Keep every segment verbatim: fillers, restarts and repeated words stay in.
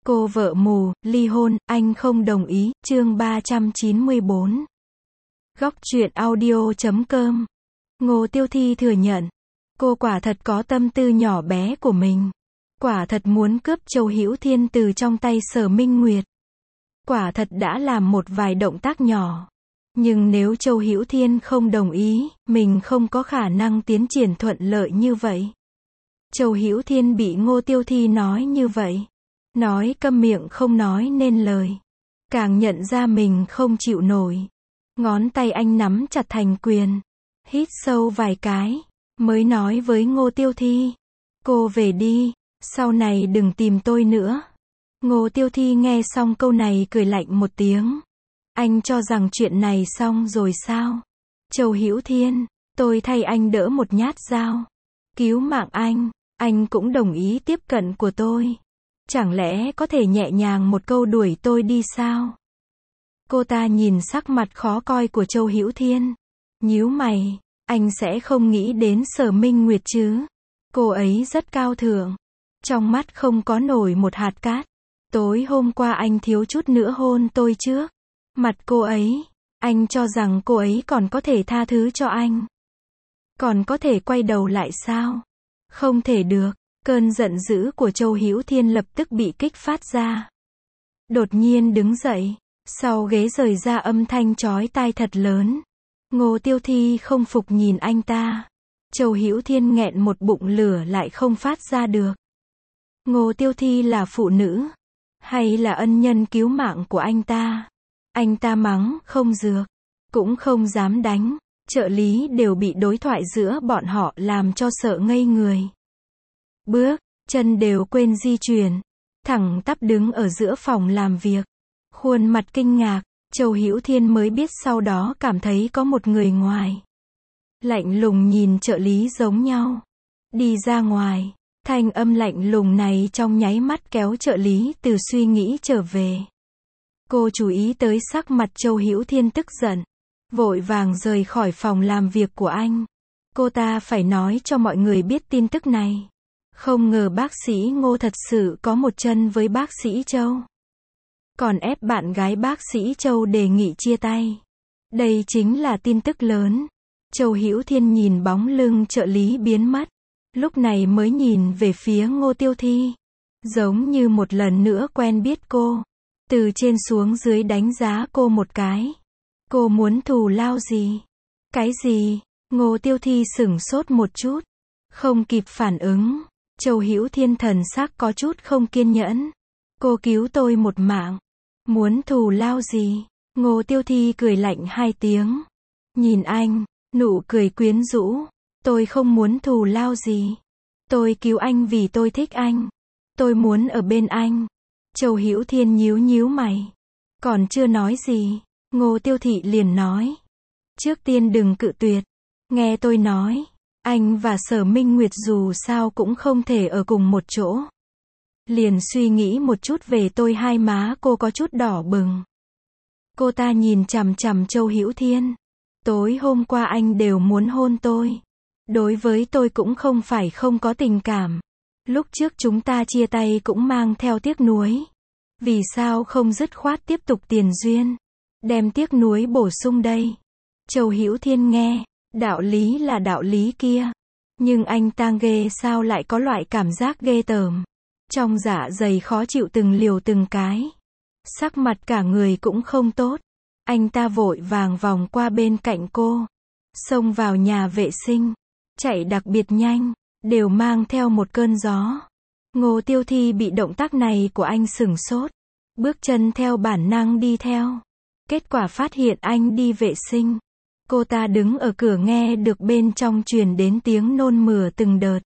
Cô vợ mù, ly hôn, anh không đồng ý, chương ba trăm chín mươi bốn. Góc truyện audio chấm com. Ngô Tiêu Thi thừa nhận, cô quả thật có tâm tư nhỏ bé của mình. Quả thật muốn cướp Châu Hữu Thiên từ trong tay Sở Minh Nguyệt. Quả thật đã làm một vài động tác nhỏ. Nhưng nếu Châu Hữu Thiên không đồng ý, mình không có khả năng tiến triển thuận lợi như vậy. Châu Hữu Thiên bị Ngô Tiêu Thi nói như vậy. Nói câm miệng không nói nên lời. Càng nhận ra mình không chịu nổi. Ngón tay anh nắm chặt thành quyền. Hít sâu vài cái. Mới nói với Ngô Tiêu Thi. Cô về đi. Sau này đừng tìm tôi nữa. Ngô Tiêu Thi nghe xong câu này cười lạnh một tiếng. Anh cho rằng chuyện này xong rồi sao? Châu Hữu Thiên, tôi thay anh đỡ một nhát dao. Cứu mạng anh. Anh cũng đồng ý tiếp cận của tôi. Chẳng lẽ có thể nhẹ nhàng một câu đuổi tôi đi sao? Cô ta nhìn sắc mặt khó coi của Châu Hữu Thiên. Nhíu mày, anh sẽ không nghĩ đến Sở Minh Nguyệt chứ? Cô ấy rất cao thượng. Trong mắt không có nổi một hạt cát. Tối hôm qua anh thiếu chút nữa hôn tôi trước. Mặt cô ấy, anh cho rằng cô ấy còn có thể tha thứ cho anh. Còn có thể quay đầu lại sao? Không thể được. Cơn giận dữ của Châu Hữu Thiên lập tức bị kích phát ra. Đột nhiên đứng dậy, sau ghế rời ra âm thanh chói tai thật lớn. Ngô Tiêu Thi không phục nhìn anh ta. Châu Hữu Thiên nghẹn một bụng lửa lại không phát ra được. Ngô Tiêu Thi là phụ nữ, hay là ân nhân cứu mạng của anh ta? Anh ta mắng không dược, cũng không dám đánh. Trợ lý đều bị đối thoại giữa bọn họ làm cho sợ ngây người. Bước, chân đều quên di chuyển. Thẳng tắp đứng ở giữa phòng làm việc. Khuôn mặt kinh ngạc, Châu Hữu Thiên mới biết sau đó cảm thấy có một người ngoài. Lạnh lùng nhìn trợ lý giống nhau. Đi ra ngoài, thanh âm lạnh lùng này trong nháy mắt kéo trợ lý từ suy nghĩ trở về. Cô chú ý tới sắc mặt Châu Hữu Thiên tức giận. Vội vàng rời khỏi phòng làm việc của anh. Cô ta phải nói cho mọi người biết tin tức này. Không ngờ bác sĩ Ngô thật sự có một chân với bác sĩ Châu. Còn ép bạn gái bác sĩ Châu đề nghị chia tay. Đây chính là tin tức lớn. Châu Hữu Thiên nhìn bóng lưng trợ lý biến mất. Lúc này mới nhìn về phía Ngô Tiêu Thi. Giống như một lần nữa quen biết cô. Từ trên xuống dưới đánh giá cô một cái. Cô muốn thù lao gì? Cái gì? Ngô Tiêu Thi sửng sốt một chút. Không kịp phản ứng. Châu Hữu Thiên thần sắc có chút không kiên nhẫn. Cô cứu tôi một mạng. Muốn thù lao gì? Ngô Tiêu Thi cười lạnh hai tiếng. Nhìn anh, nụ cười quyến rũ. Tôi không muốn thù lao gì. Tôi cứu anh vì tôi thích anh. Tôi muốn ở bên anh. Châu Hữu Thiên nhíu nhíu mày. Còn chưa nói gì. Ngô Tiêu Thị liền nói. Trước tiên đừng cự tuyệt. Nghe tôi nói. Anh và Sở Minh Nguyệt dù sao cũng không thể ở cùng một chỗ. Liền suy nghĩ một chút về tôi. Hai má cô có chút đỏ bừng. Cô ta nhìn chằm chằm Châu Hữu Thiên. Tối hôm qua anh đều muốn hôn tôi. Đối với tôi cũng không phải không có tình cảm. Lúc trước chúng ta chia tay cũng mang theo tiếc nuối. Vì sao không dứt khoát tiếp tục tiền duyên? Đem tiếc nuối bổ sung đây. Châu Hữu Thiên nghe. Đạo lý là đạo lý kia. Nhưng anh tang ghê sao lại có loại cảm giác ghê tởm. Trong dạ dày khó chịu từng liều từng cái. Sắc mặt cả người cũng không tốt. Anh ta vội vàng vòng qua bên cạnh cô. Xông vào nhà vệ sinh. Chạy đặc biệt nhanh. Đều mang theo một cơn gió. Ngô Tiêu Thi bị động tác này của anh sửng sốt. Bước chân theo bản năng đi theo. Kết quả phát hiện anh đi vệ sinh. Cô ta đứng ở cửa nghe được bên trong truyền đến tiếng nôn mửa từng đợt.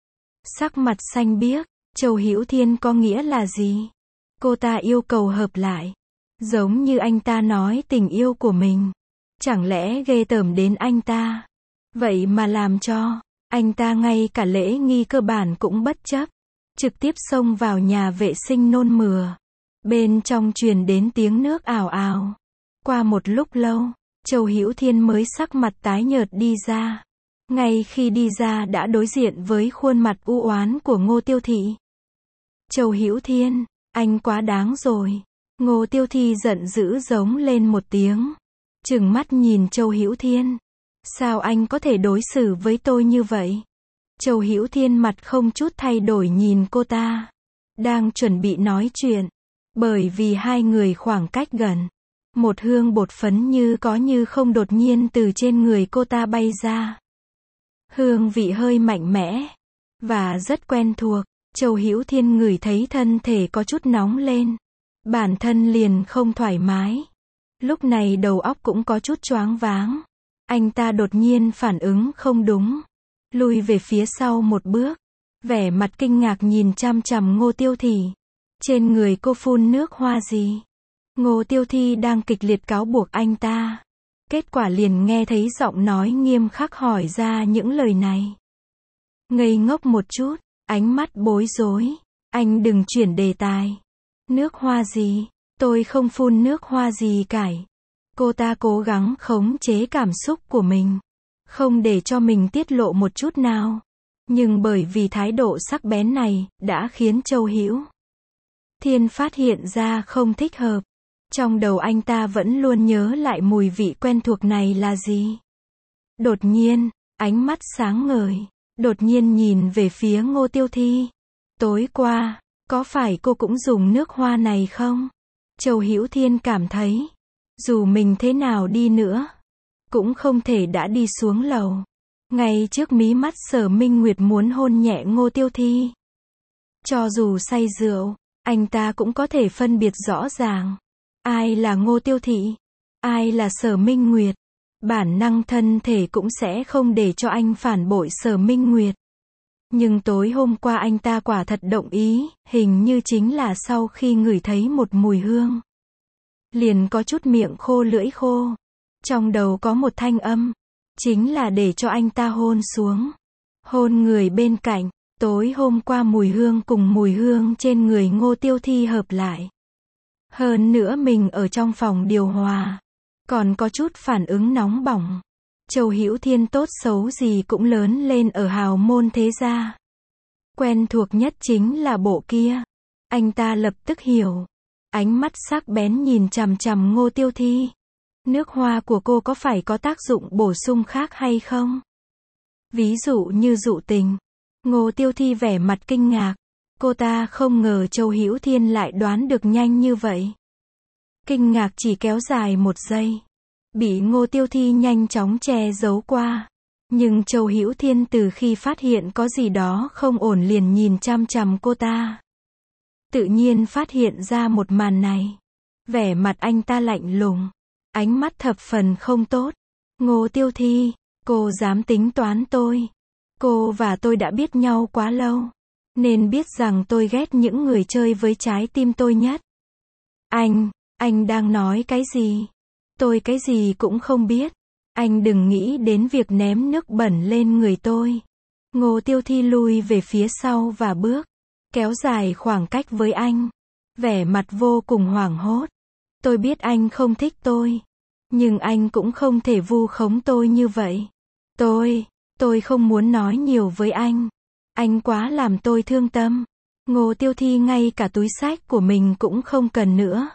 Sắc mặt xanh biếc, Châu Hữu Thiên có nghĩa là gì? Cô ta yêu cầu hợp lại. Giống như anh ta nói tình yêu của mình. Chẳng lẽ ghê tởm đến anh ta? Vậy mà làm cho anh ta ngay cả lễ nghi cơ bản cũng bất chấp. Trực tiếp xông vào nhà vệ sinh nôn mửa. Bên trong truyền đến tiếng nước ào ào. Qua một lúc lâu, Châu Hữu Thiên mới sắc mặt tái nhợt đi ra. Ngay khi đi ra đã đối diện với khuôn mặt u oán của Ngô Tiêu Thị. Châu Hữu Thiên, Anh quá đáng rồi. Ngô Tiêu Thi giận dữ giống lên một tiếng. Trừng mắt nhìn Châu Hữu Thiên. Sao anh có thể đối xử với tôi như vậy? Châu Hữu Thiên mặt không chút thay đổi nhìn cô ta. Đang chuẩn bị nói chuyện. Bởi vì hai người khoảng cách gần. Một hương bột phấn như có như không đột nhiên từ trên người cô ta bay ra. Hương vị hơi mạnh mẽ. Và rất quen thuộc. Châu Hữu Thiên ngửi thấy thân thể có chút nóng lên. Bản thân liền không thoải mái. Lúc này đầu óc cũng có chút choáng váng. Anh ta đột nhiên phản ứng không đúng. Lùi về phía sau một bước. Vẻ mặt kinh ngạc nhìn chằm chằm Ngô Tiêu Thi. Trên người cô phun nước hoa gì? Ngô Tiêu Thi đang kịch liệt cáo buộc anh ta. Kết quả liền nghe thấy giọng nói nghiêm khắc hỏi ra những lời này. Ngây ngốc một chút, ánh mắt bối rối. Anh đừng chuyển đề tài. Nước hoa gì? Tôi không phun nước hoa gì cải. Cô ta cố gắng khống chế cảm xúc của mình. Không để cho mình tiết lộ một chút nào. Nhưng bởi vì thái độ sắc bén này, đã khiến Châu Hữu Thiên phát hiện ra không thích hợp. Trong đầu anh ta vẫn luôn nhớ lại mùi vị quen thuộc này là gì. Đột nhiên, ánh mắt sáng ngời. Đột nhiên nhìn về phía Ngô Tiêu Thi. Tối qua, có phải cô cũng dùng nước hoa này không? Châu Hữu Thiên cảm thấy, dù mình thế nào đi nữa, cũng không thể đã đi xuống lầu. Ngay trước mí mắt Sở Minh Nguyệt muốn hôn nhẹ Ngô Tiêu Thi. Cho dù say rượu, anh ta cũng có thể phân biệt rõ ràng. Ai là Ngô Tiêu Thị? Ai là Sở Minh Nguyệt? Bản năng thân thể cũng sẽ không để cho anh phản bội Sở Minh Nguyệt. Nhưng tối hôm qua anh ta quả thật động ý, hình như chính là sau khi ngửi thấy một mùi hương. Liền có chút miệng khô lưỡi khô. Trong đầu có một thanh âm. Chính là để cho anh ta hôn xuống. Hôn người bên cạnh. Tối hôm qua mùi hương cùng mùi hương trên người Ngô Tiêu Thi hợp lại. Hơn nữa mình ở trong phòng điều hòa. Còn có chút phản ứng nóng bỏng. Châu Hữu Thiên tốt xấu gì cũng lớn lên ở hào môn thế gia. Quen thuộc nhất chính là bộ kia. Anh ta lập tức hiểu. Ánh mắt sắc bén nhìn chằm chằm Ngô Tiêu Thi. Nước hoa của cô có phải có tác dụng bổ sung khác hay không? Ví dụ như dụ tình. Ngô Tiêu Thi vẻ mặt kinh ngạc. Cô ta không ngờ Châu Hữu Thiên lại đoán được nhanh như vậy. Kinh ngạc chỉ kéo dài một giây. Bị Ngô Tiêu Thi nhanh chóng che giấu qua. Nhưng Châu Hữu Thiên từ khi phát hiện có gì đó không ổn liền nhìn chằm chằm cô ta. Tự nhiên phát hiện ra một màn này. Vẻ mặt anh ta lạnh lùng. Ánh mắt thập phần không tốt. Ngô Tiêu Thi, cô dám tính toán tôi. Cô và tôi đã biết nhau quá lâu. Nên biết rằng tôi ghét những người chơi với trái tim tôi nhất. Anh, anh đang nói cái gì? Tôi cái gì cũng không biết. Anh đừng nghĩ đến việc ném nước bẩn lên người tôi. Ngô Tiêu Thi lui về phía sau và bước. Kéo dài khoảng cách với anh. Vẻ mặt vô cùng hoảng hốt. Tôi biết anh không thích tôi. Nhưng anh cũng không thể vu khống tôi như vậy. Tôi, tôi không muốn nói nhiều với anh. Anh quá làm tôi thương tâm. Ngô Tiêu Thi ngay cả túi xách của mình cũng không cần nữa.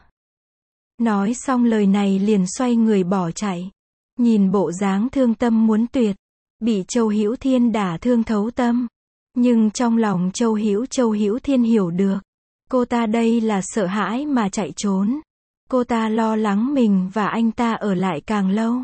Nói xong lời này liền xoay người bỏ chạy. Nhìn bộ dáng thương tâm muốn tuyệt. Bị Châu Hữu Thiên đả thương thấu tâm. Nhưng trong lòng Châu Hữu Châu Hữu Thiên hiểu được. Cô ta đây là sợ hãi mà chạy trốn. Cô ta lo lắng mình và anh ta ở lại càng lâu.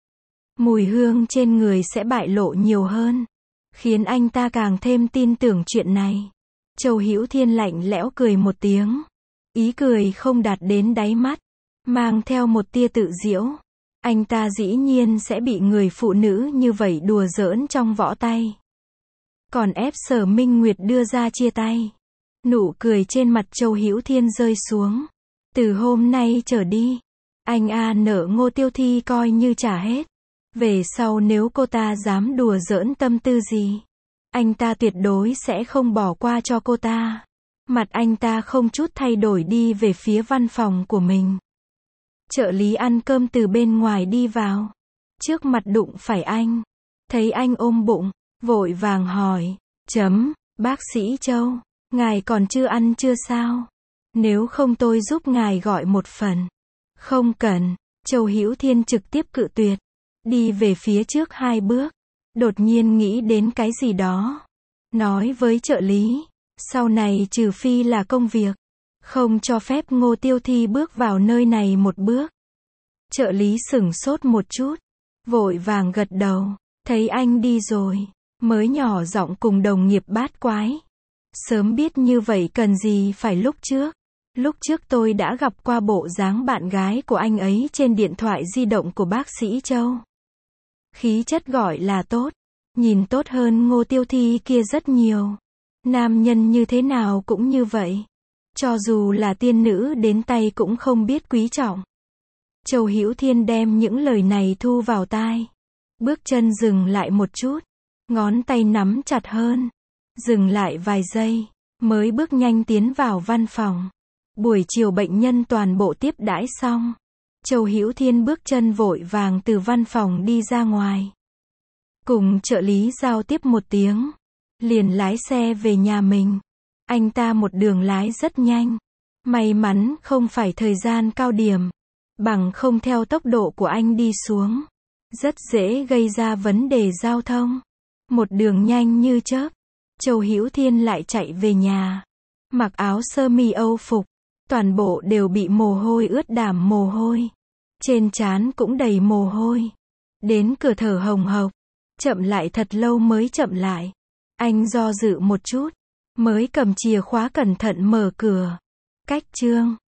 Mùi hương trên người sẽ bại lộ nhiều hơn. Khiến anh ta càng thêm tin tưởng chuyện này. Châu Hữu Thiên lạnh lẽo cười một tiếng. Ý cười không đạt đến đáy mắt. Mang theo một tia tự giễu. Anh ta dĩ nhiên sẽ bị người phụ nữ như vậy đùa giỡn trong võ tay. Còn ép Sở Minh Nguyệt đưa ra chia tay. Nụ cười trên mặt Châu Hữu Thiên rơi xuống. Từ hôm nay trở đi, anh a nợ Ngô Tiêu Thi coi như trả hết. Về sau nếu cô ta dám đùa giỡn tâm tư gì, anh ta tuyệt đối sẽ không bỏ qua cho cô ta. Mặt anh ta không chút thay đổi đi về phía văn phòng của mình. Trợ lý ăn cơm từ bên ngoài đi vào. Trước mặt đụng phải anh. Thấy anh ôm bụng, vội vàng hỏi. Chấm, bác sĩ Châu, ngài còn chưa ăn chưa sao? Nếu không tôi giúp ngài gọi một phần. Không cần. Châu Hữu Thiên trực tiếp cự tuyệt. Đi về phía trước hai bước. Đột nhiên nghĩ đến cái gì đó. Nói với trợ lý. Sau này trừ phi là công việc. Không cho phép Ngô Tiêu Thi bước vào nơi này một bước. Trợ lý sửng sốt một chút. Vội vàng gật đầu. Thấy anh đi rồi. Mới nhỏ giọng cùng đồng nghiệp bát quái. Sớm biết như vậy cần gì phải lúc trước. Lúc trước tôi đã gặp qua bộ dáng bạn gái của anh ấy trên điện thoại di động của bác sĩ Châu. Khí chất gọi là tốt. Nhìn tốt hơn Ngô Tiêu Thi kia rất nhiều. Nam nhân như thế nào cũng như vậy. Cho dù là tiên nữ đến tay cũng không biết quý trọng. Châu Hữu Thiên đem những lời này thu vào tai. Bước chân dừng lại một chút. Ngón tay nắm chặt hơn. Dừng lại vài giây. Mới bước nhanh tiến vào văn phòng. Buổi chiều bệnh nhân toàn bộ tiếp đãi xong. Châu Hữu Thiên bước chân vội vàng từ văn phòng đi ra ngoài. Cùng trợ lý giao tiếp một tiếng. Liền lái xe về nhà mình. Anh ta một đường lái rất nhanh. May mắn không phải thời gian cao điểm. Bằng không theo tốc độ của anh đi xuống. Rất dễ gây ra vấn đề giao thông. Một đường nhanh như chớp. Châu Hữu Thiên lại chạy về nhà. Mặc áo sơ mi Âu phục. Toàn bộ đều bị mồ hôi ướt đẫm mồ hôi. Trên trán cũng đầy mồ hôi. Đến cửa thở hồng hộc. Chậm lại thật lâu mới chậm lại. Anh do dự một chút. Mới cầm chìa khóa cẩn thận mở cửa. Cách chương